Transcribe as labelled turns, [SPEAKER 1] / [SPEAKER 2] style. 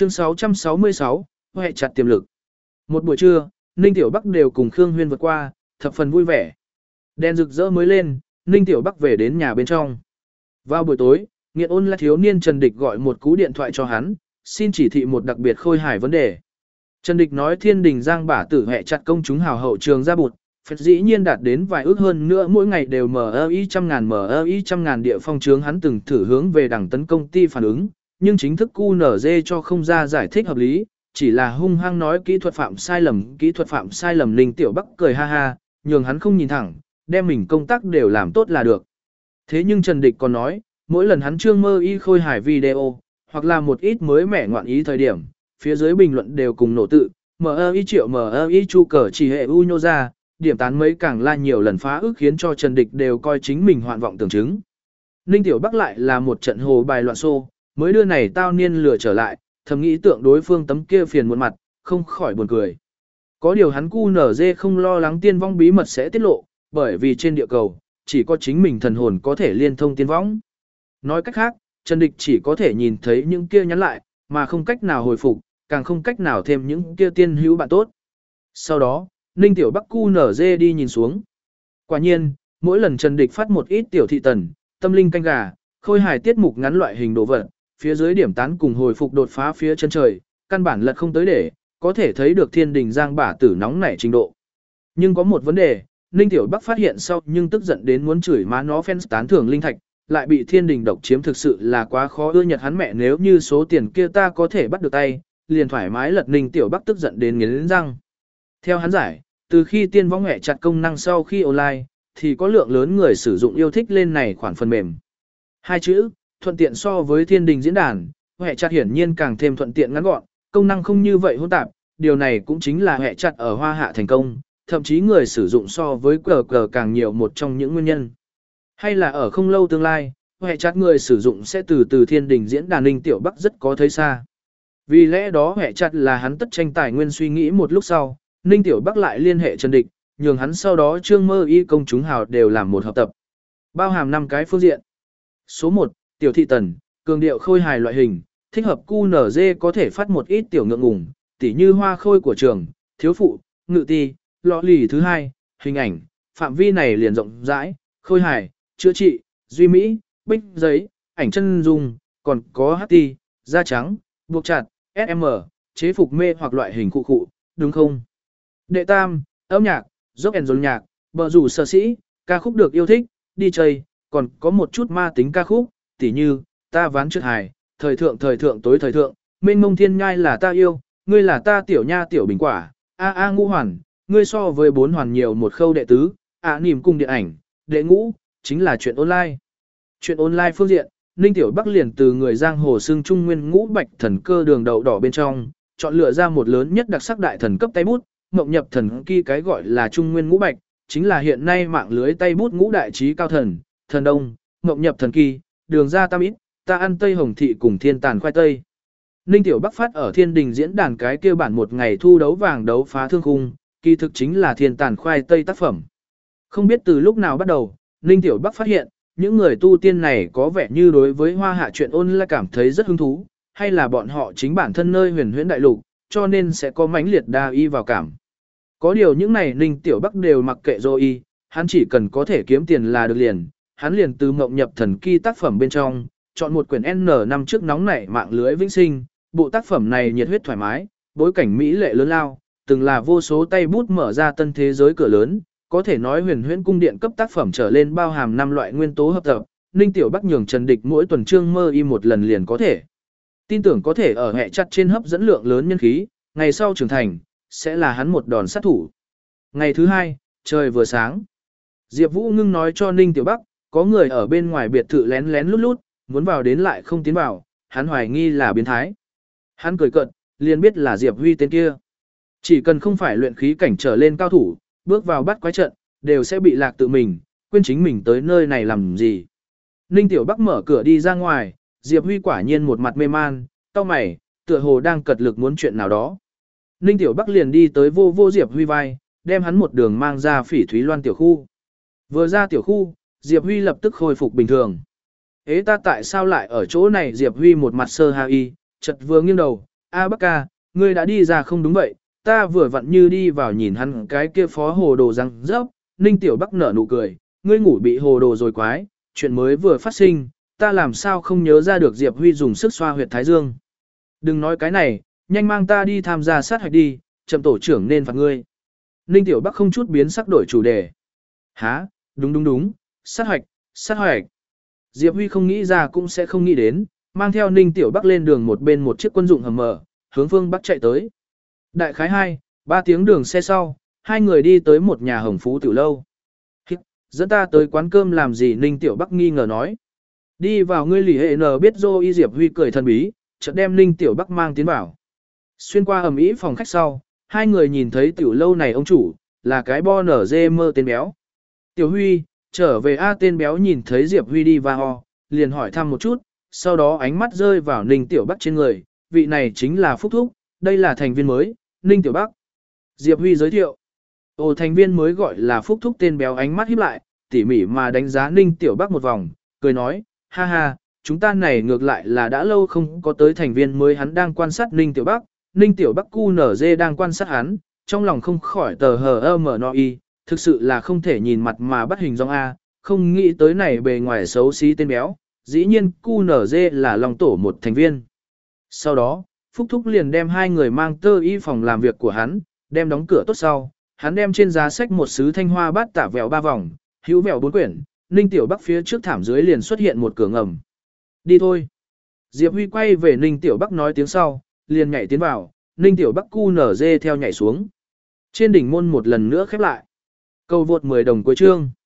[SPEAKER 1] Chương 666, hệ chặt tiềm lực. Một buổi trưa, Ninh Tiểu Bắc đều cùng Khương Huyên vượt qua, thập phần vui vẻ. Đèn rực rỡ mới lên, Ninh Tiểu Bắc về đến nhà bên trong. Vào buổi tối, nghiện ôn là thiếu niên Trần Địch gọi một cú điện thoại cho hắn, xin chỉ thị một đặc biệt khôi hài vấn đề. Trần Địch nói Thiên Đình Giang bả tử hệ chặt công chúng hào hậu trường ra bụt, phật dĩ nhiên đạt đến vài ước hơn nữa mỗi ngày đều MI trăm ngàn địa phong trướng, hắn từng thử hướng về đảng tấn công ty phản ứng, nhưng chính thức QNZ cho không ra giải thích hợp lý, chỉ là hung hăng nói kỹ thuật phạm sai lầm. Ninh Tiểu Bắc cười ha ha, nhường hắn không nhìn thẳng, đem mình công tác đều làm tốt là được. Thế nhưng Trần Địch còn nói, mỗi lần hắn trương mơ y khôi hài video, hoặc là một ít mới mẻ ngoạn ý thời điểm, phía dưới bình luận đều cùng nổ tự, MI triệu MI chu cờ chỉ hệ u nhô ra, điểm tán mấy càng la nhiều lần phá ước khiến cho Trần Địch đều coi chính mình hoạn vọng tưởng chứng. Ninh Tiểu Bắc lại là một trận hồ bài loạn xô, mới đưa này tao niên lừa trở lại, thầm nghĩ tượng đối phương tấm kia phiền muộn mặt, không khỏi buồn cười. Có điều hắn QNZ không lo lắng tiên vong bí mật sẽ tiết lộ, bởi vì trên địa cầu, chỉ có chính mình thần hồn có thể liên thông tiên vong. Nói cách khác, Trần Địch chỉ có thể nhìn thấy những kia nhắn lại, mà không cách nào hồi phục, càng không cách nào thêm những kia tiên hữu bạn tốt. Sau đó, Ninh Tiểu Bắc QNZ đi nhìn xuống. Quả nhiên, mỗi lần Trần Địch phát một ít tiểu thị tần, tâm linh canh gà, khôi hài tiết mục ngắn loại hình đồ vật, phía dưới điểm tán cùng hồi phục đột phá phía chân trời, căn bản lật không tới để, có thể thấy được Thiên Đình Giang bả tử nóng nảy trình độ. Nhưng có một vấn đề, Ninh Tiểu Bắc phát hiện sau nhưng tức giận đến muốn chửi má nó fans tán thưởng linh thạch, lại bị Thiên Đình độc chiếm thực sự là quá khó ưa nhật hắn mẹ, nếu như số tiền kia ta có thể bắt được tay, liền thoải mái lật. Ninh Tiểu Bắc tức giận đến nghiến răng. Theo hắn giải, từ khi tiên vong hệ chặt công năng sau khi online, thì có lượng lớn người sử dụng yêu thích lên này khoản phần mềm. Hai chữ, thuận tiện so với Thiên Đình diễn đàn, hệ chặt hiển nhiên càng thêm thuận tiện ngắn gọn, công năng không như vậy hỗn tạp, điều này cũng chính là hệ chặt ở Hoa Hạ thành công, thậm chí người sử dụng so với QQ càng nhiều một trong những nguyên nhân. Hay là ở không lâu tương lai, hệ chặt người sử dụng sẽ từ Thiên Đình diễn đàn. Ninh Tiểu Bắc rất có thấy xa. Vì lẽ đó hệ chặt là hắn tất tranh tài nguyên suy nghĩ một lúc sau, Ninh Tiểu Bắc lại liên hệ Trần Địch, nhường hắn sau đó trương mơ y công chúng hào đều làm một hợp tập. Bao hàm 5 cái phương diện. Số 1, tiểu thị tần, cường điệu khôi hài loại hình, thích hợp QNZ có thể phát một ít tiểu ngượng ngùng, tỉ như hoa khôi của trường, thiếu phụ, ngự ti, lọ lì. Thứ 2, hình ảnh, phạm vi này liền rộng rãi, khôi hài, chữa trị, duy mỹ, bích giấy, ảnh chân dung, còn có HT, da trắng, buộc chặt, SM, chế phục mê hoặc loại hình cụ, đúng không? Đệ tam, âm nhạc, rock and roll nhạc, bờ rủ sở sĩ, ca khúc được yêu thích, đi chơi, còn có một chút ma tính ca khúc, tỉ như, ta ván trượt hài, thời thượng tối thời thượng, mênh mông thiên nhai là ta yêu, ngươi là ta tiểu nha tiểu bình quả, ngũ hoàn, ngươi so với 4 hoàn nhiều một khâu. Đệ tứ, nìm cùng điện ảnh. Đệ ngũ, chính là chuyện online. Chuyện online phương diện, Ninh Tiểu Bắc liền từ người giang hồ xưng trung nguyên ngũ bạch thần cơ đường đậu đỏ bên trong, chọn lựa ra một lớn nhất đặc sắc đại thần cấp tay bút, ngộng nhập thần kỳ. Cái gọi là trung nguyên ngũ bạch, chính là hiện nay mạng lưới tay bút ngũ đại trí cao thần, thần đông, ngộng nhập thần kỳ, đường ra tam ít, ta ăn tây hồng thị cùng thiên tàn khoai tây. Ninh Tiểu Bắc phát ở Thiên Đình diễn đàn cái kia bản một ngày thu đấu vàng đấu phá thương khung, kỳ thực chính là thiên tàn khoai tây tác phẩm. Không biết từ lúc nào bắt đầu, Ninh Tiểu Bắc phát hiện, những người tu tiên này có vẻ như đối với Hoa Hạ chuyện online cảm thấy rất hứng thú, hay là bọn họ chính bản thân nơi huyền huyễn đại lục, cho nên sẽ có mãnh liệt đa y vào cảm. Có điều những này Ninh Tiểu Bắc đều mặc kệ rồi, hắn chỉ cần có thể kiếm tiền là được liền, hắn liền từ mộng nhập thần kỳ tác phẩm bên trong, chọn một quyển N năm trước nóng nảy mạng lưới vĩnh sinh, bộ tác phẩm này nhiệt huyết thoải mái, bối cảnh mỹ lệ lớn lao, từng là vô số tay bút mở ra tân thế giới cửa lớn, có thể nói huyền huyễn cung điện cấp tác phẩm trở lên, bao hàm 5 loại nguyên tố hợp tập. Ninh Tiểu Bắc nhường Trần Địch mỗi tuần trương mơ y một lần liền có thể. Tin tưởng có thể ở hệ chặt trên hấp dẫn lượng lớn nhân khí, ngày sau trưởng thành, sẽ là hắn một đòn sát thủ. Ngày thứ 2, trời vừa sáng. Diệp Vũ ngưng nói cho Ninh Tiểu Bắc, có người ở bên ngoài biệt thự lén lén lút lút, muốn vào đến lại không tiến vào, hắn hoài nghi là biến thái. Hắn cười cợt, liền biết là Diệp Huy tên kia. Chỉ cần không phải luyện khí cảnh trở lên cao thủ, bước vào bắt quái trận, đều sẽ bị lạc tự mình, quên chính mình tới nơi này làm gì. Ninh Tiểu Bắc mở cửa đi ra ngoài, Diệp Huy quả nhiên một mặt mê man, cau mày, tựa hồ đang cật lực muốn chuyện nào đó. Ninh Tiểu Bắc liền đi tới vô Diệp Huy vai, đem hắn một đường mang ra Phỉ Thúy Loan tiểu khu. Vừa ra tiểu khu, Diệp Huy lập tức khôi phục bình thường. Ế ta tại sao lại ở chỗ này? Diệp Huy một mặt sơ ha y, chợt vừa nghiêng đầu, A Bắc ca, ngươi đã đi ra không đúng vậy, ta vừa vặn như đi vào nhìn hắn cái kia phó hồ đồ răng rớp, Ninh Tiểu Bắc nở nụ cười, ngươi ngủ bị hồ đồ rồi quái, chuyện mới vừa phát sinh, ta làm sao không nhớ ra được Diệp Huy dùng sức xoa huyệt thái dương. Đừng nói cái này, nhanh mang ta đi tham gia sát hạch đi, chậm tổ trưởng nên phạt ngươi. Ninh Tiểu Bắc không chút biến sắc đổi chủ đề. Hả, đúng, sát hạch. Diệp Huy không nghĩ ra cũng sẽ không nghĩ đến, mang theo Ninh Tiểu Bắc lên đường một bên một chiếc quân dụng hầm mở, hướng phương Bắc chạy tới. Đại khái 2-3 tiếng đường xe sau, hai người đi tới một nhà hồng phú tiểu lâu. Dẫn ta tới quán cơm làm gì? Ninh Tiểu Bắc nghi ngờ nói. Đi vào ngươi lì hệ nờ biết dô y. Diệp Huy cười thần bí, chợt đem Ninh Tiểu Bắc mang tiến vào. Xuyên qua ẩm ý phòng khách sau, hai người nhìn thấy tiểu lâu này ông chủ, là cái bo nở dê mơ tên béo. Tiểu Huy, trở về A. Tên béo nhìn thấy Diệp Huy đi vào, liền hỏi thăm một chút, sau đó ánh mắt rơi vào Ninh Tiểu Bắc trên người, vị này chính là Phúc Thúc, đây là thành viên mới, Ninh Tiểu Bắc. Diệp Huy giới thiệu. Ồ, thành viên mới gọi là Phúc Thúc. Tên béo ánh mắt híp lại, tỉ mỉ mà đánh giá Ninh Tiểu Bắc một vòng, cười nói, ha ha, chúng ta này ngược lại là đã lâu không có tới thành viên mới. Hắn đang quan sát Ninh Tiểu Bắc, Ninh Tiểu Bắc QNZ đang quan sát hắn, trong lòng không khỏi tờ hờ mở no y, thực sự là không thể nhìn mặt mà bắt hình dong A, không nghĩ tới này bề ngoài xấu xí tên béo, dĩ nhiên QNZ là lòng tổ một thành viên. Sau đó, Phúc Thúc liền đem hai người mang tới y phòng làm việc của hắn, đem đóng cửa tốt sau, hắn đem trên giá sách một sứ thanh hoa bát tả vèo 3 vòng, hữu vèo 4 quyển, Ninh Tiểu Bắc phía trước thảm dưới liền xuất hiện một cửa ngầm. Đi thôi. Diệp Huy quay về Ninh Tiểu Bắc nói tiếng sau, liền nhảy tiến vào, Ninh Tiểu Bắc QNZ theo nhảy xuống. Trên đỉnh môn một lần nữa khép lại. Cầu vượt 10 đồng cuối chương.